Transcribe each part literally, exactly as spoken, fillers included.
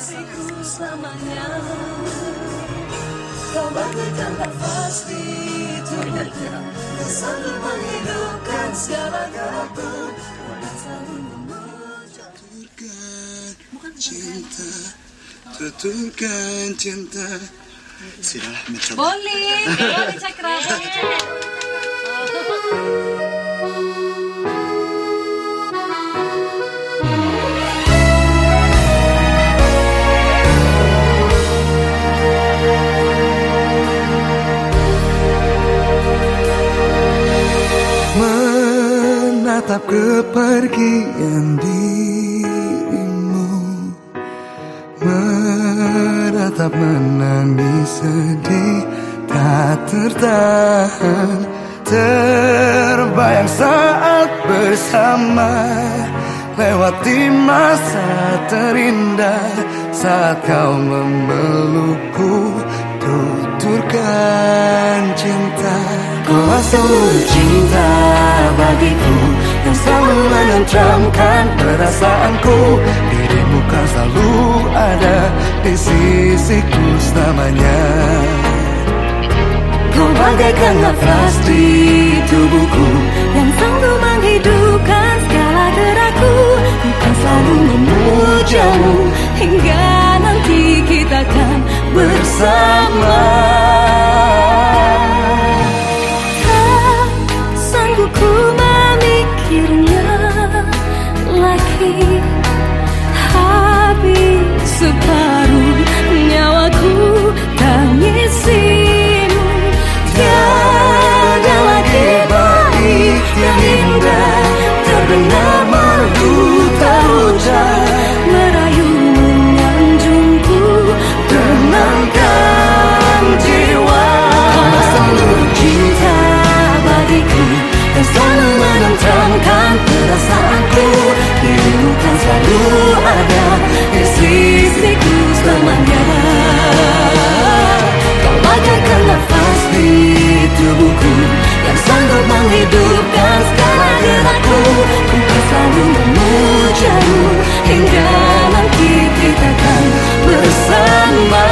sisiku selamanya. Kau bagaikan nafas di tubuhku, yang sanggup menghidupkan segala gerakku. Tuturkan cinta, tuturkan cinta. Sudahlah, mencoba. Boleh, boleh Cakra. Menatap kepergian dirimu, menatap menangis sedih, tak tertahan, terbayang saat bersama, lewati masa terindah, saat kau memelukku, tuturkan cinta. Kau seluruh cinta bagiku, yang selalu menenteramkan perasaanku. Dirimu kan selalu ada di sisiku selamanya. Kau bagaikan nafas di tubuhku, yang selalu menghidupkan segala gerakku. Ku kan selalu memujamu, hingga nanti kita kan bersama. Ku memikirnya lagi, habis separuh nyawaku tangisimu. Tiada lagi bait yang indah terdengar merdu terucap, merayu menyanjungku, tenangkan jiwa. Kau seluruh cinta bagiku, yang selalu menenteramkan perasaanku. Dirimu kan selalu ada di sisiku selamanya. Kau bagaikan nafas di tubuhku, yang sanggup menghidupkan segala gerakku. Ku kan selalu memujamu, hingga nanti kita kan bersama.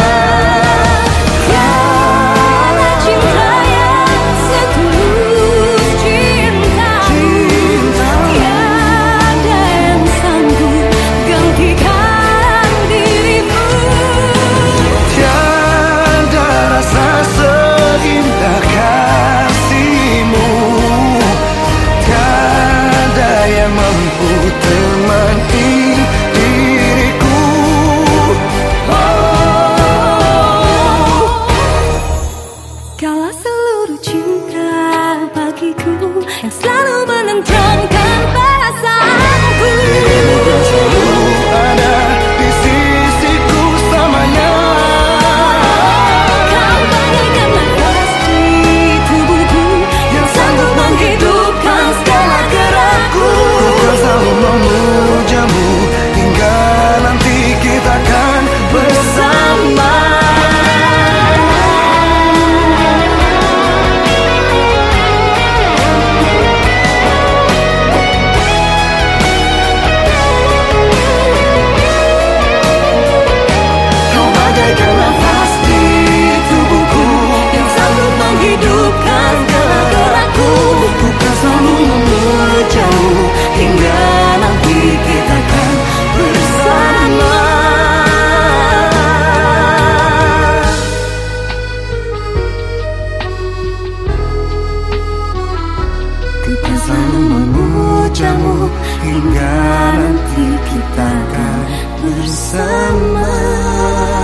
Yang selalu menenteramkan perasaanku. Dirimu kan selalu ada di sisiku selamanya. Kau bagaikan nafas di tubuhku, yang sanggup menghidupkan segala gerakku. Ku kan selalu memujamu, hingga nanti kita kan bersama. Hingga nanti kita kan bersama. Ku kan selalu memujamu, hingga nanti kita kan bersama.